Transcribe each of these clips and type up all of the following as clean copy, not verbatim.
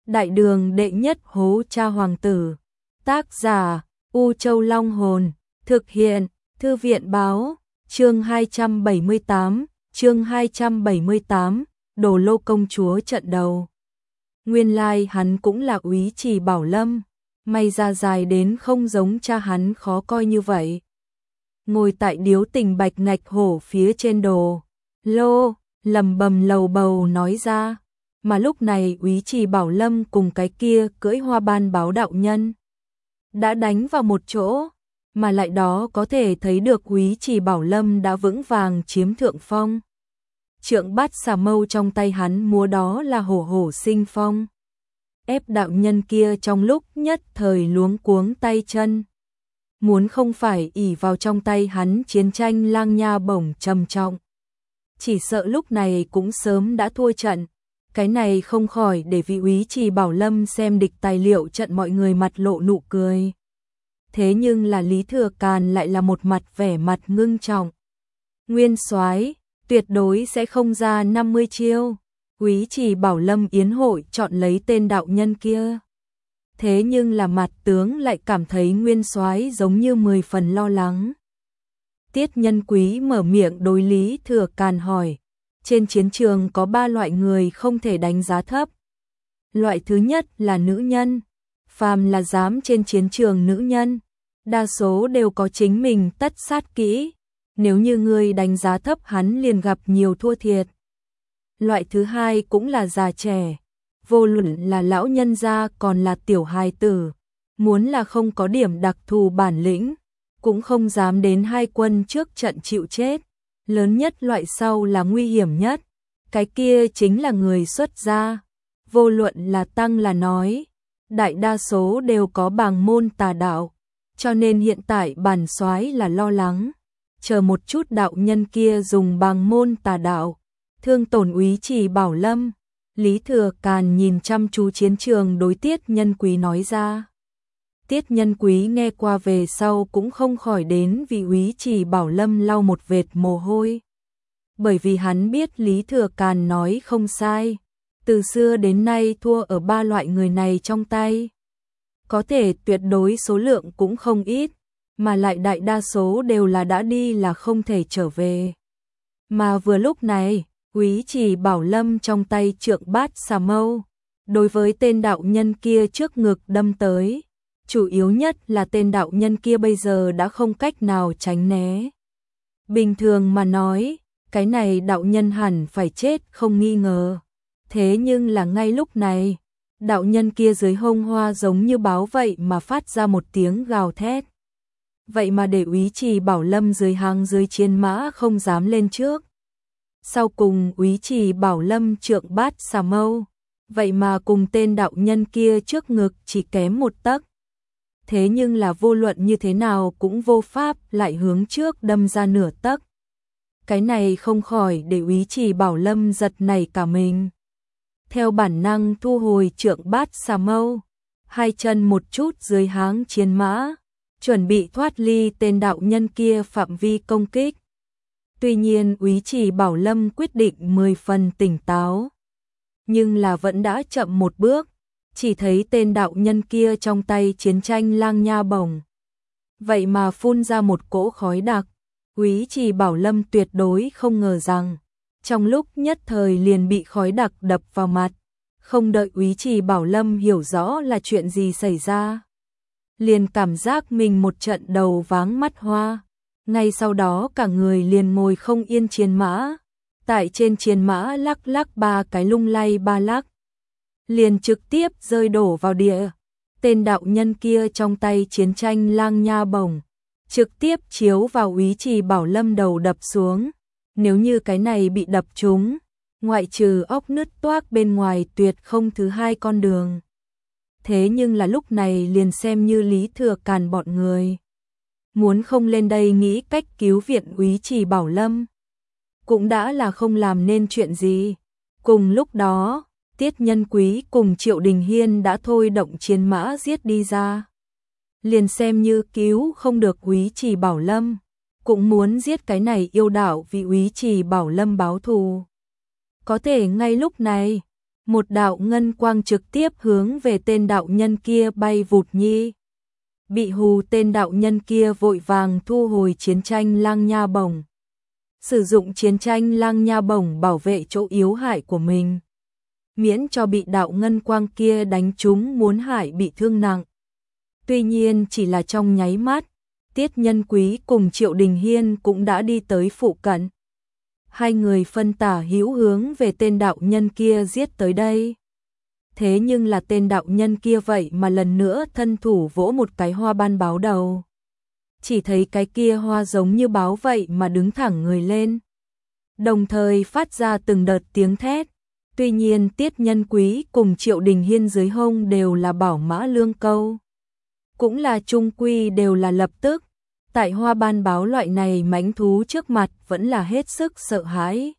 Đại đường đệ nhất hố cha hoàng tử. Tác giả U Châu Long Hồn. Thực hiện Thư viện Báo. Chương 278, Đồ Lô công chúa trận đầu. Nguyên lai hắn cũng là Úy Trì Bảo Lâm, may ra dài đến không giống cha hắn khó coi như vậy. Ngồi tại điếu tình bạch ngạch hổ phía trên đồ lô, lầm bầm lầu bầu nói ra, mà lúc này Úy Trì Bảo Lâm cùng cái kia cưỡi hoa ban báo đạo nhân đã đánh vào một chỗ, mà lại đó có thể thấy được Úy Trì Bảo Lâm đã vững vàng chiếm thượng phong. Trượng bát xà mâu trong tay hắn múa đó là hổ hổ sinh phong. Ép đạo nhân kia trong lúc nhất thời luống cuống tay chân. Muốn không phải ỷ vào trong tay hắn chiến tranh lang nha bổng trầm trọng, chỉ sợ lúc này cũng sớm đã thua trận. Cái này không khỏi để vị Úy Trì Bảo Lâm xem địch tài liệu trận mọi người mặt lộ nụ cười. Thế nhưng là Lý Thừa Càn lại là một mặt vẻ mặt ngưng trọng. Nguyên soái tuyệt đối sẽ không ra 50 chiêu. Úy Trì Bảo Lâm yến hội chọn lấy tên đạo nhân kia. Thế nhưng là mặt tướng lại cảm thấy nguyên soái giống như 10 phần lo lắng. Tiết Nhân Quý mở miệng đối Lý Thừa Càn hỏi. Trên chiến trường có 3 loại người không thể đánh giá thấp. Loại thứ nhất là nữ nhân. Phàm là dám trên chiến trường nữ nhân, đa số đều có chính mình tất sát kỹ. Nếu như ngươi đánh giá thấp hắn liền gặp nhiều thua thiệt. Loại thứ hai cũng là già trẻ. Vô luận là lão nhân gia còn là tiểu hài tử. Muốn là không có điểm đặc thù bản lĩnh, cũng không dám đến hai quân trước trận chịu chết. Lớn nhất loại sau là nguy hiểm nhất. Cái kia chính là người xuất gia. Vô luận là tăng là nói, đại đa số đều có bàng môn tà đạo. Cho nên hiện tại bản soái là lo lắng. Chờ một chút đạo nhân kia dùng bàng môn tà đạo, thương tổn Úy Trì Bảo Lâm. Lý Thừa Càn nhìn chăm chú chiến trường đối Tiết Nhân Quý nói ra. Tiết Nhân Quý nghe qua về sau cũng không khỏi đến vì Úy Trì Bảo Lâm lau một vệt mồ hôi. Bởi vì hắn biết Lý Thừa Càn nói không sai. Từ xưa đến nay thua ở 3 loại người này trong tay. Có thể tuyệt đối số lượng cũng không ít, mà lại đại đa số đều là đã đi là không thể trở về. Mà vừa lúc này, Úy Trì Bảo Lâm trong tay trượng bát xà mâu, đối với tên đạo nhân kia trước ngực đâm tới. Chủ yếu nhất là tên đạo nhân kia bây giờ đã không cách nào tránh né. Bình thường mà nói, cái này đạo nhân hẳn phải chết không nghi ngờ. Thế nhưng là ngay lúc này, đạo nhân kia dưới hông hoa giống như báo vậy mà phát ra một tiếng gào thét. Vậy mà để Úy Trì Bảo Lâm dưới hàng dưới chiến mã không dám lên trước. Sau cùng Úy Trì Bảo Lâm trượng bát xà mâu, vậy mà cùng tên đạo nhân kia trước ngực chỉ kém một tấc. Thế nhưng là vô luận như thế nào cũng vô pháp lại hướng trước đâm ra nửa tấc. Cái này không khỏi để Úy Trì Bảo Lâm giật nảy cả mình. Theo bản năng thu hồi trượng bát xà mâu, hai chân một chút dưới háng chiến mã, chuẩn bị thoát ly tên đạo nhân kia phạm vi công kích. Tuy nhiên Úy Trì Bảo Lâm quyết định 10 phần tỉnh táo, nhưng là vẫn đã chậm một bước, chỉ thấy tên đạo nhân kia trong tay chiến tranh lang nha bổng. Vậy mà phun ra một cỗ khói đặc. Úy Trì Bảo Lâm tuyệt đối không ngờ rằng, trong lúc nhất thời liền bị khói đặc đập vào mặt. Không đợi Úy Trì Bảo Lâm hiểu rõ là chuyện gì xảy ra, liền cảm giác mình một trận đầu váng mắt hoa. Ngay sau đó cả người liền ngồi không yên chiến mã. Tại trên chiến mã lắc lắc 3 cái lung lay 3 lắc, liền trực tiếp rơi đổ vào địa. Tên đạo nhân kia trong tay chiến tranh lang nha bổng, trực tiếp chiếu vào Úy Trì Bảo Lâm đầu đập xuống. Nếu như cái này bị đập trúng, ngoại trừ óc nứt toác bên ngoài tuyệt không thứ hai con đường. Thế nhưng là lúc này liền xem như Lý Thừa Càn bọn người muốn không lên đây nghĩ cách cứu viện Úy Trì Bảo Lâm, cũng đã là không làm nên chuyện gì. Cùng lúc đó, Tiết Nhân Quý cùng Triệu Đình Hiên đã thôi động chiến mã giết đi ra. Liền xem như cứu không được Úy Trì Bảo Lâm, cũng muốn giết cái này yêu đạo vì Úy Trì Bảo Lâm báo thù. Có thể ngay lúc này, một đạo ngân quang trực tiếp hướng về tên đạo nhân kia bay vụt nhi. Bị hù, tên đạo nhân kia vội vàng thu hồi chiến tranh lang nha bổng. Sử dụng chiến tranh lang nha bổng bảo vệ chỗ yếu hại của mình, miễn cho bị đạo ngân quang kia đánh trúng muốn hại bị thương nặng. Tuy nhiên chỉ là trong nháy mắt, Tiết Nhân Quý cùng Triệu Đình Hiên cũng đã đi tới phụ cận. Hai người phân tả hữu hướng về tên đạo nhân kia giết tới đây. Thế nhưng là tên đạo nhân kia vậy mà lần nữa thân thủ vỗ một cái hoa ban báo đầu. Chỉ thấy cái kia hoa giống như báo vậy mà đứng thẳng người lên, đồng thời phát ra từng đợt tiếng thét. Tuy nhiên Tiết Nhân Quý cùng Triệu Đình Hiên dưới hông đều là bảo mã lương câu, cũng là trung quy đều là lập tức. Tại hoa ban báo loại này mãnh thú trước mặt vẫn là hết sức sợ hãi.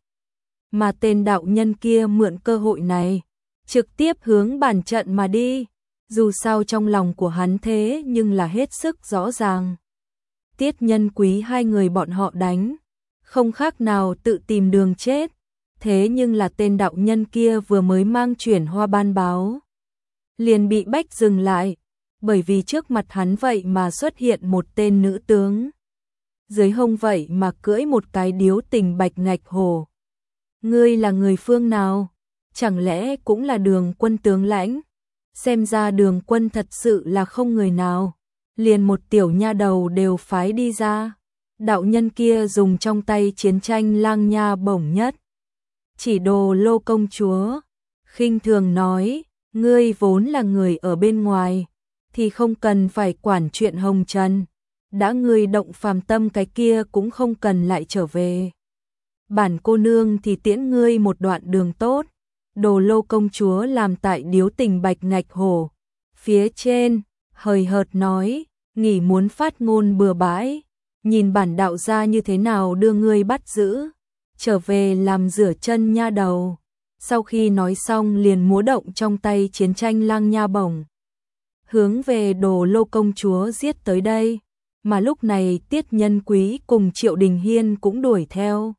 Mà tên đạo nhân kia mượn cơ hội này, trực tiếp hướng bản trận mà đi. Dù sao trong lòng của hắn thế nhưng là hết sức rõ ràng. Tiết Nhân Quý hai người bọn họ đánh, không khác nào tự tìm đường chết. Thế nhưng là tên đạo nhân kia vừa mới mang chuyển hoa ban báo, liền bị bách dừng lại. Bởi vì trước mặt hắn vậy mà xuất hiện một tên nữ tướng, dưới hông vậy mà cưỡi một cái điếu tình bạch ngạch hổ. Ngươi là người phương nào? Chẳng lẽ cũng là Đường Quân tướng lãnh? Xem ra Đường Quân thật sự là không người nào, liền một tiểu nha đầu đều phái đi ra. Đạo nhân kia dùng trong tay chiến tranh lang nha bổng nhất chỉ Đồ Lô công chúa, khinh thường nói, ngươi vốn là người ở bên ngoài thì không cần phải quản chuyện hồng trần, đã ngươi động phàm tâm cái kia cũng không cần lại trở về. Bản cô nương thì tiễn ngươi một đoạn đường tốt. Đồ Lô công chúa làm tại điếu tình bạch ngạch hổ phía trên, hời hợt nói, nghỉ muốn phát ngôn bừa bãi, nhìn bản đạo gia như thế nào đưa ngươi bắt giữ, trở về làm rửa chân nha đầu. Sau khi nói xong liền múa động trong tay chiến tranh lang nha bổng, hướng về Đồ Lô công chúa giết tới đây. Mà lúc này Tiết Nhân Quý cùng Triệu Đình Hiên cũng đuổi theo.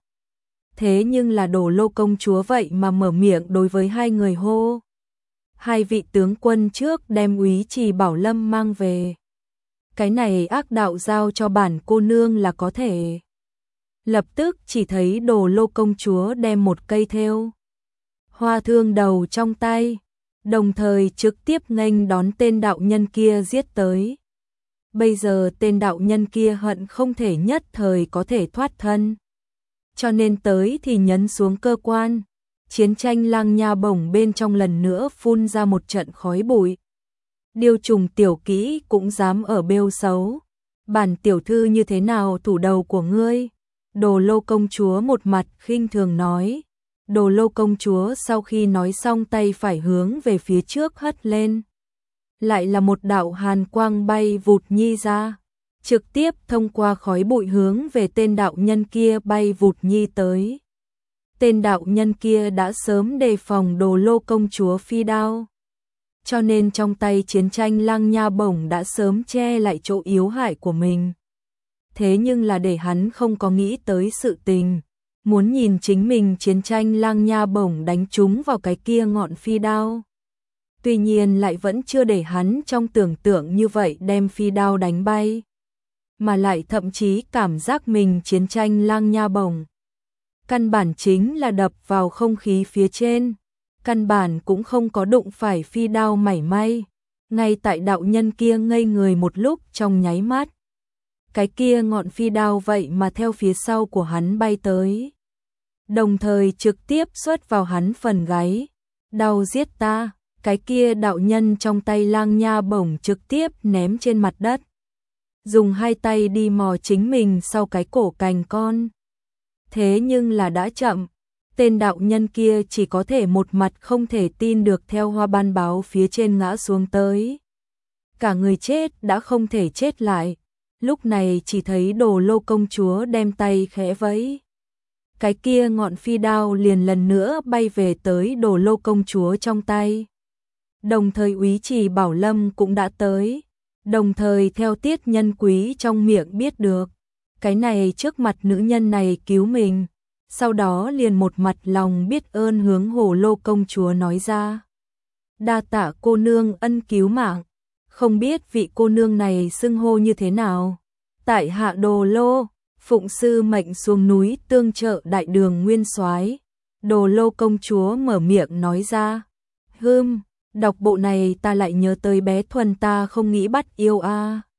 Thế nhưng là Đồ Lô công chúa vậy mà mở miệng đối với hai người hô, hai vị tướng quân trước đem úy trì Bảo Lâm mang về, cái này ác đạo giao cho bản cô nương là có thể. Lập tức chỉ thấy Đồ Lô công chúa đem một cây thêu hoa thương đầu trong tay, đồng thời trực tiếp nghênh đón tên đạo nhân kia giết tới. Bây giờ tên đạo nhân kia hận không thể nhất thời có thể thoát thân, cho nên tới thì nhấn xuống cơ quan. Chiến tranh lang nha bổng bên trong lần nữa phun ra một trận khói bụi. Điêu trùng tiểu kỹ cũng dám ở bêu xấu, bản tiểu thư như thế nào thủ đầu của ngươi? Đồ Lô công chúa một mặt khinh thường nói. Đồ Lô công chúa sau khi nói xong tay phải hướng về phía trước hất lên, lại là một đạo hàn quang bay vụt nhi ra, trực tiếp thông qua khói bụi hướng về tên đạo nhân kia bay vụt nhi tới. Tên đạo nhân kia đã sớm đề phòng Đồ Lô công chúa phi đao, cho nên trong tay chiến tranh lang nha bổng đã sớm che lại chỗ yếu hại của mình. Thế nhưng là để hắn không có nghĩ tới sự tình, muốn nhìn chính mình chiến tranh lang nha bổng đánh trúng vào cái kia ngọn phi đao. Tuy nhiên lại vẫn chưa để hắn trong tưởng tượng như vậy đem phi đao đánh bay, mà lại thậm chí cảm giác mình chiến tranh lang nha bổng căn bản chính là đập vào không khí phía trên, căn bản cũng không có đụng phải phi đao mảy may. Ngay tại đạo nhân kia ngây người một lúc trong nháy mắt, cái kia ngọn phi đao vậy mà theo phía sau của hắn bay tới, đồng thời trực tiếp xuất vào hắn phần gáy. Đau giết ta! Cái kia đạo nhân trong tay lang nha bổng trực tiếp ném trên mặt đất, dùng hai tay đi mò chính mình sau cái cổ cành con. Thế nhưng là đã chậm, tên đạo nhân kia chỉ có thể một mặt không thể tin được theo hoa ban báo phía trên ngã xuống tới. Cả người chết đã không thể chết lại, lúc này chỉ thấy Đồ Lô công chúa đem tay khẽ vẫy. Cái kia ngọn phi đao liền lần nữa bay về tới Đồ Lô công chúa trong tay. Đồng thời úy trì Bảo Lâm cũng đã tới, đồng thời theo Tiết Nhân Quý trong miệng biết được, cái này trước mặt nữ nhân này cứu mình, sau đó liền một mặt lòng biết ơn hướng Hồ Lô công chúa nói ra. Đa tạ cô nương ân cứu mạng, không biết vị cô nương này xưng hô như thế nào. Tại hạ Đồ Lô, phụng sư mệnh xuống núi tương trợ đại đường nguyên soái. Đồ Lô công chúa mở miệng nói ra. Đọc bộ này ta lại nhớ tới bé Thuần ta không nghĩ bắt yêu a.